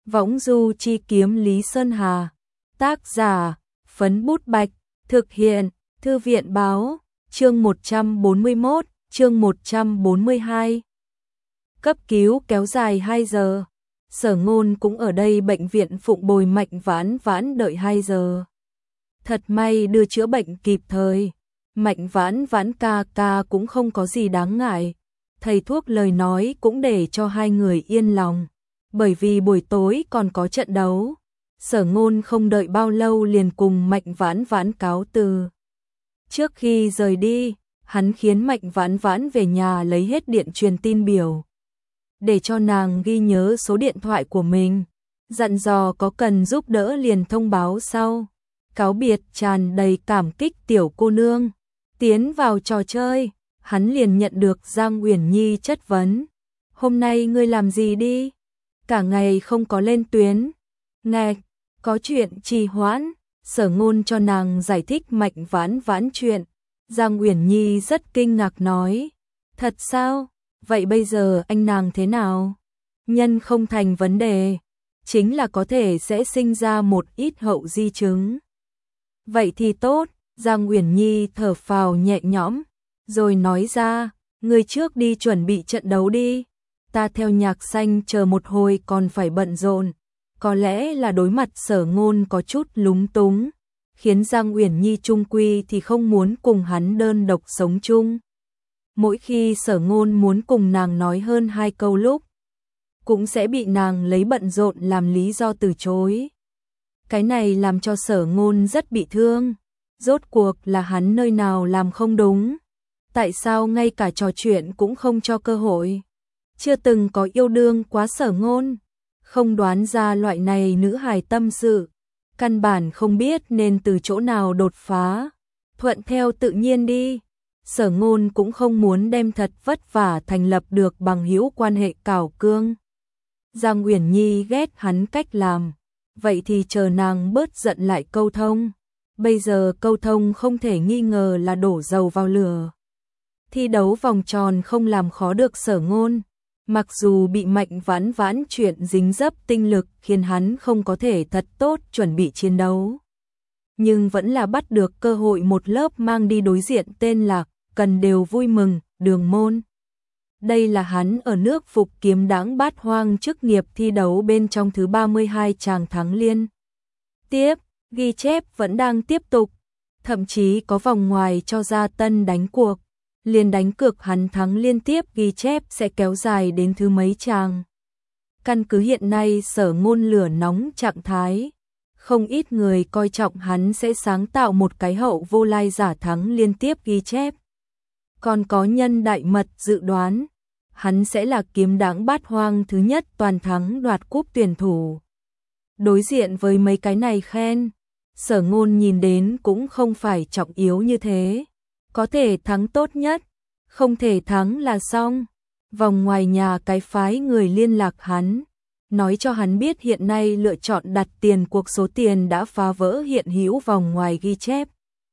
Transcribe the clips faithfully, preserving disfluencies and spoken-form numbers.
Võng du chi kiếm Lý Sơn Hà. Tác giả, Phấn Bút Bạch. Thực hiện, Thư viện Báo. Chương một trăm bốn mươi mốt, chương một trăm bốn mươi hai. Cấp cứu kéo dài hai giờ. Sở Ngôn cũng ở đây bệnh viện Phụng Bồi Mạnh Vãn Vãn đợi hai giờ. Thật may đưa chữa bệnh kịp thời. Mạnh Vãn Vãn ca ca cũng không có gì đáng ngại. Thầy thuốc lời nói cũng để cho hai người yên lòng. Bởi vì buổi tối còn có trận đấu. Sở Ngôn không đợi bao lâu liền cùng Mạnh Vãn Vãn cáo từ. Trước khi rời đi, hắn khiến Mạnh Vãn Vãn về nhà lấy hết điện truyền tin biểu. Để cho nàng ghi nhớ số điện thoại của mình. Dặn dò có cần giúp đỡ liền thông báo sau. Cáo biệt tràn đầy cảm kích tiểu cô nương. Tiến vào trò chơi, hắn liền nhận được Giang Uyển Nhi chất vấn. Hôm nay ngươi làm gì đi? Cả ngày không có lên tuyến. Ngạch, có chuyện trì hoãn. Sở Ngôn cho nàng giải thích Mạnh Vãn Vãn chuyện. Giang Uyển Nhi rất kinh ngạc nói. Thật sao? Vậy bây giờ anh nàng thế nào? Nhân không thành vấn đề. Chính là có thể sẽ sinh ra một ít hậu di chứng. Vậy thì tốt. Giang Uyển Nhi thở phào nhẹ nhõm. Rồi nói ra. Người trước đi chuẩn bị trận đấu đi. Ta theo Nhạc Xanh chờ một hồi còn phải bận rộn. Có lẽ là đối mặt Sở Ngôn có chút lúng túng, khiến Giang Uyển Nhi chung quy thì không muốn cùng hắn đơn độc sống chung. Mỗi khi Sở Ngôn muốn cùng nàng nói hơn hai câu lúc, cũng sẽ bị nàng lấy bận rộn làm lý do từ chối. Cái này làm cho Sở Ngôn rất bị thương. Rốt cuộc là hắn nơi nào làm không đúng? Tại sao ngay cả trò chuyện cũng không cho cơ hội? Chưa từng có yêu đương quá Sở Ngôn, không đoán ra loại này nữ hài tâm sự, căn bản không biết nên từ chỗ nào đột phá, thuận theo tự nhiên đi. Sở Ngôn cũng không muốn đem thật vất vả thành lập được bằng hữu quan hệ cào cương. Giang Uyển Nhi ghét hắn cách làm, vậy thì chờ nàng bớt giận lại câu thông. Bây giờ câu thông không thể nghi ngờ là đổ dầu vào lửa. Thi đấu vòng tròn không làm khó được Sở Ngôn. Mặc dù bị Mạnh Vãn Vãn chuyện dính dấp tinh lực khiến hắn không có thể thật tốt chuẩn bị chiến đấu, nhưng vẫn là bắt được cơ hội một lớp mang đi đối diện tên là Cần Đều Vui Mừng, Đường Môn. Đây là hắn ở nước Phục Kiếm Đãng Bát Hoang chức nghiệp thi đấu bên trong thứ ba mươi hai tràng thắng liên tiếp, ghi chép vẫn đang tiếp tục, thậm chí có vòng ngoài cho ra tân đánh cuộc. Liền đánh cược hắn thắng liên tiếp ghi chép sẽ kéo dài đến thứ mấy tràng. Căn cứ hiện nay Sở Ngôn lửa nóng trạng thái, không ít người coi trọng hắn sẽ sáng tạo một cái hậu vô lai giả thắng liên tiếp ghi chép. Còn có nhân đại mật dự đoán, hắn sẽ là Kiếm Đãng Bát Hoang thứ nhất toàn thắng đoạt cúp tuyển thủ. Đối diện với mấy cái này khen, Sở Ngôn nhìn đến cũng không phải trọng yếu như thế. Có thể thắng tốt nhất, không thể thắng là xong. Vòng ngoài nhà cái phái người liên lạc hắn, nói cho hắn biết hiện nay lựa chọn đặt tiền cuộc số tiền đã phá vỡ hiện hữu vòng ngoài ghi chép.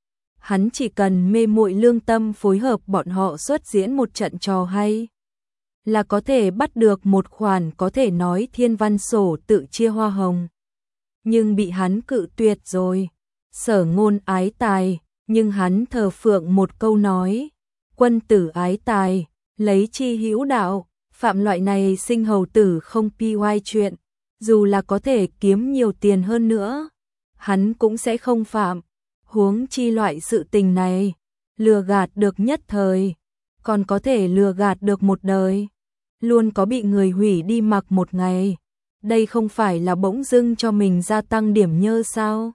Hắn chỉ cần mê muội lương tâm phối hợp bọn họ xuất diễn một trận trò hay, là có thể bắt được một khoản có thể nói thiên văn sổ tự chia hoa hồng. Nhưng bị hắn cự tuyệt rồi. Sở Ngôn ái tài. Nhưng hắn thờ phượng một câu nói, quân tử ái tài, lấy chi hữu đạo, phạm loại này sinh hầu tử không pi oai chuyện, dù là có thể kiếm nhiều tiền hơn nữa, hắn cũng sẽ không phạm, huống chi loại sự tình này, lừa gạt được nhất thời, còn có thể lừa gạt được một đời, luôn có bị người hủy đi mặc một ngày, đây không phải là bỗng dưng cho mình gia tăng điểm nhơ sao?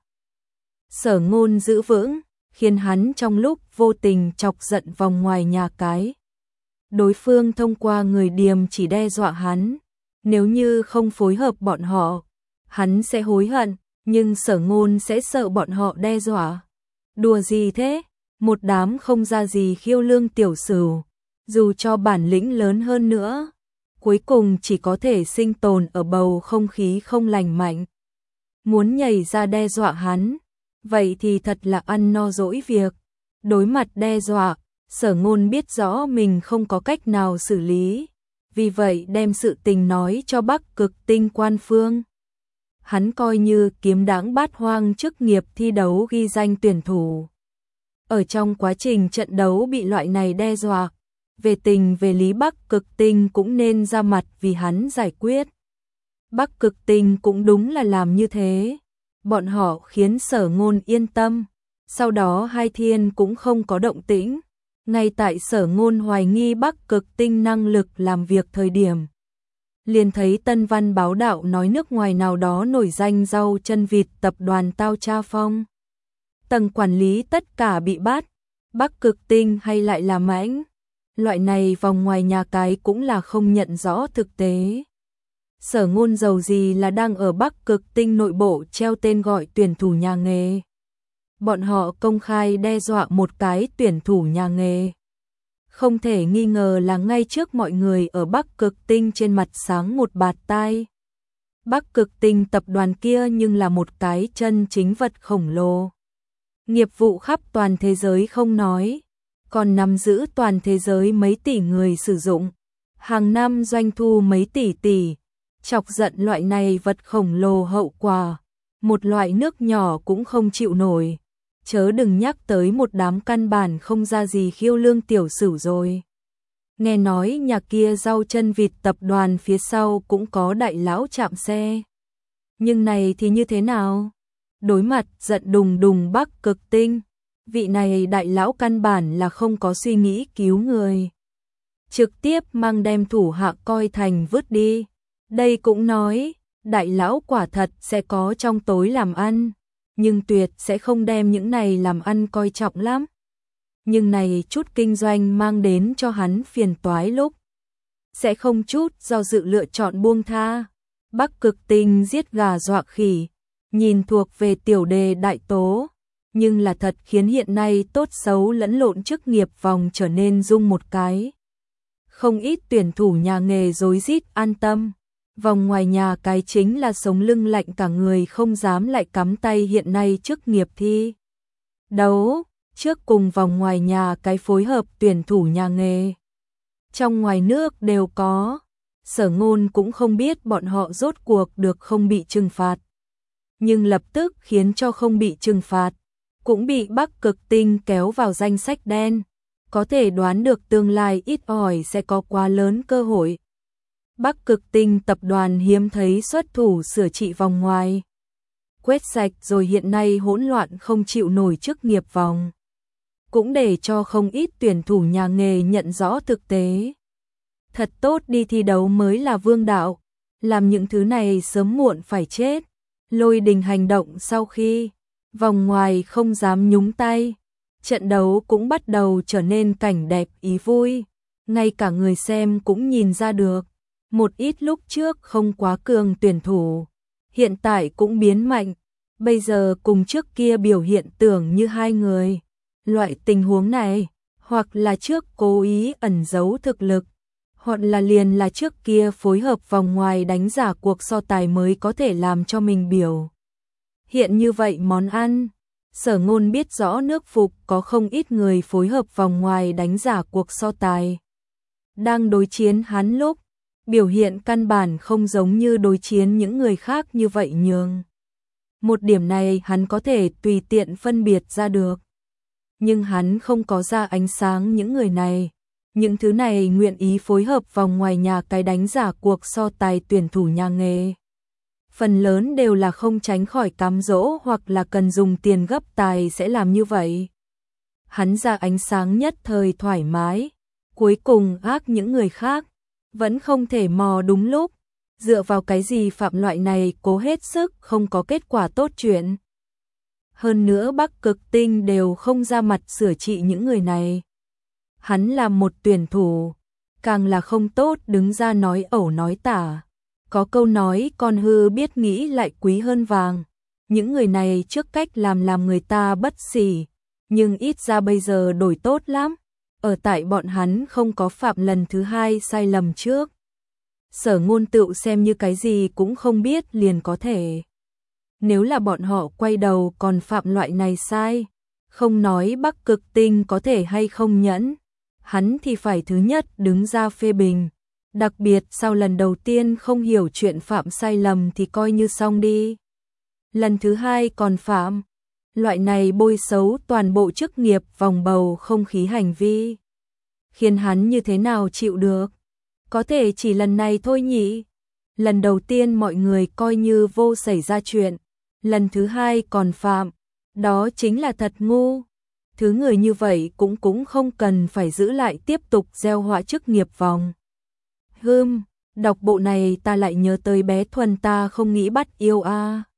Sở Ngôn giữ vững, khiến hắn trong lúc vô tình chọc giận vòng ngoài nhà cái. Đối phương thông qua người điềm chỉ đe dọa hắn, nếu như không phối hợp bọn họ, hắn sẽ hối hận, nhưng Sở Ngôn sẽ sợ bọn họ đe dọa. Đùa gì thế? Một đám không ra gì khiêu lương tiểu sửu, dù cho bản lĩnh lớn hơn nữa, cuối cùng chỉ có thể sinh tồn ở bầu không khí không lành mạnh. Muốn nhảy ra đe dọa hắn, vậy thì thật là ăn no dỗi việc. Đối mặt đe dọa, Sở Ngôn biết rõ mình không có cách nào xử lý, vì vậy đem sự tình nói cho Bắc Cực Tinh Quan Phương. hắn coi như kiếm đãng bát hoang chức nghiệp thi đấu ghi danh tuyển thủ. Ở trong quá trình trận đấu bị loại này đe dọa, về tình về lý Bắc Cực Tinh cũng nên ra mặt vì hắn giải quyết. Bắc Cực Tinh cũng đúng là làm như thế. Bọn họ khiến Sở Ngôn yên tâm. Sau đó hai thiên cũng không có động tĩnh. Ngay tại Sở Ngôn hoài nghi Bắc Cực Tinh năng lực làm việc thời điểm, liền thấy Tân Văn báo đạo nói nước ngoài nào đó nổi danh rau chân vịt tập đoàn Tao Cha Phong. Tầng quản lý tất cả bị bắt. Bắc Cực Tinh hay lại là mãnh. Loại này vòng ngoài nhà cái cũng là không nhận rõ thực tế. Sở Ngôn dầu gì là đang ở Bắc Cực Tinh nội bộ treo tên gọi tuyển thủ nhà nghề. Bọn họ công khai đe dọa một cái tuyển thủ nhà nghề. Không thể nghi ngờ là ngay trước mọi người ở Bắc Cực Tinh trên mặt sáng một bạt tai. Bắc Cực Tinh tập đoàn kia nhưng là một cái chân chính vật khổng lồ. Nghiệp vụ khắp toàn thế giới không nói, còn nắm giữ toàn thế giới mấy tỷ người sử dụng. Hàng năm doanh thu mấy tỷ tỷ. Chọc giận loại này vật khổng lồ hậu quả. Một loại nước nhỏ cũng không chịu nổi. Chớ đừng nhắc tới một đám căn bản không ra gì khiêu lương tiểu sử rồi. Nghe nói nhà kia rau chân vịt tập đoàn phía sau cũng có đại lão chạm xe. Nhưng này thì như thế nào? Đối mặt giận đùng đùng Bắc Cực Tinh, vị này đại lão căn bản là không có suy nghĩ cứu người. Trực tiếp mang đem thủ hạ coi thành vứt đi. Đây cũng nói, đại lão quả thật sẽ có trong tối làm ăn, nhưng tuyệt sẽ không đem những này làm ăn coi trọng lắm. Nhưng này chút kinh doanh mang đến cho hắn phiền toái lúc, sẽ không chút do dự lựa chọn buông tha. Bắc Cực Tinh giết gà dọa khỉ, nhìn thuộc về tiểu đề đại tố, nhưng là thật khiến hiện nay tốt xấu lẫn lộn chức nghiệp vòng trở nên rung một cái. Không ít tuyển thủ nhà nghề rối rít an tâm. Vòng ngoài nhà cái chính là sống lưng lạnh cả người không dám lại cắm tay hiện nay chức nghiệp thi đấu, trước cùng vòng ngoài nhà cái phối hợp tuyển thủ nhà nghề. Trong ngoài nước đều có, Sở Ngôn cũng không biết bọn họ rốt cuộc được không bị trừng phạt. Nhưng lập tức khiến cho không bị trừng phạt, cũng bị Bắc Cực Tinh kéo vào danh sách đen. Có thể đoán được tương lai ít ỏi sẽ có quá lớn cơ hội. Bắc Cực Tinh tập đoàn hiếm thấy xuất thủ sửa trị vòng ngoài. Quét sạch rồi hiện nay hỗn loạn không chịu nổi chức nghiệp vòng. Cũng để cho không ít tuyển thủ nhà nghề nhận rõ thực tế. Thật tốt đi thi đấu mới là vương đạo. Làm những thứ này sớm muộn phải chết. Lôi Đình hành động sau khi vòng ngoài không dám nhúng tay. Trận đấu cũng bắt đầu trở nên cảnh đẹp ý vui. Ngay cả người xem cũng nhìn ra được. Một ít lúc trước không quá cường tuyển thủ, hiện tại cũng biến mạnh, bây giờ cùng trước kia biểu hiện tưởng như hai người. Loại tình huống này, hoặc là trước cố ý ẩn giấu thực lực, hoặc là liền là trước kia phối hợp vòng ngoài đánh giả cuộc so tài mới có thể làm cho mình biểu hiện như vậy món ăn. Sở Ngôn biết rõ nước Phục có không ít người phối hợp vòng ngoài đánh giả cuộc so tài. Đang đối chiến hắn lúc, biểu hiện căn bản không giống như đối chiến những người khác như vậy nhường. Một điểm này hắn có thể tùy tiện phân biệt ra được. Nhưng hắn không có ra ánh sáng những người này. Những thứ này nguyện ý phối hợp vòng ngoài nhà cái đánh giả cuộc so tài tuyển thủ nhà nghề. Phần lớn đều là không tránh khỏi cám dỗ hoặc là cần dùng tiền gấp tài sẽ làm như vậy. Hắn ra ánh sáng nhất thời thoải mái. Cuối cùng ác những người khác. Vẫn không thể mò đúng lúc, dựa vào cái gì phạm loại này cố hết sức không có kết quả tốt chuyện. Hơn nữa Bắc Cực Tinh đều không ra mặt sửa trị những người này. Hắn là một tuyển thủ, càng là không tốt đứng ra nói ẩu nói tả. Có câu nói con hư biết nghĩ lại quý hơn vàng. Những người này trước cách làm làm người ta bất xỉ, nhưng ít ra bây giờ đổi tốt lắm. Ở tại bọn hắn không có phạm lần thứ hai sai lầm trước. Sở Ngôn tựu xem như cái gì cũng không biết liền có thể. Nếu là bọn họ quay đầu còn phạm loại này sai, không nói Bắc Cực Tinh có thể hay không nhẫn, hắn thì phải thứ nhất đứng ra phê bình, Đặc biệt sau lần đầu tiên không hiểu chuyện phạm sai lầm thì coi như xong đi. Lần thứ hai còn phạm. Loại này bôi xấu toàn bộ chức nghiệp vòng bầu không khí hành vi. Khiến hắn như thế nào chịu được? Có thể chỉ lần này thôi nhỉ? Lần đầu tiên mọi người coi như vô xảy ra chuyện. Lần thứ hai còn phạm. Đó chính là thật ngu. Thứ người như vậy cũng cũng không cần phải giữ lại tiếp tục gieo họa chức nghiệp vòng. Hưm, đọc bộ này ta lại nhớ tới bé Thuần ta không nghĩ bắt yêu a.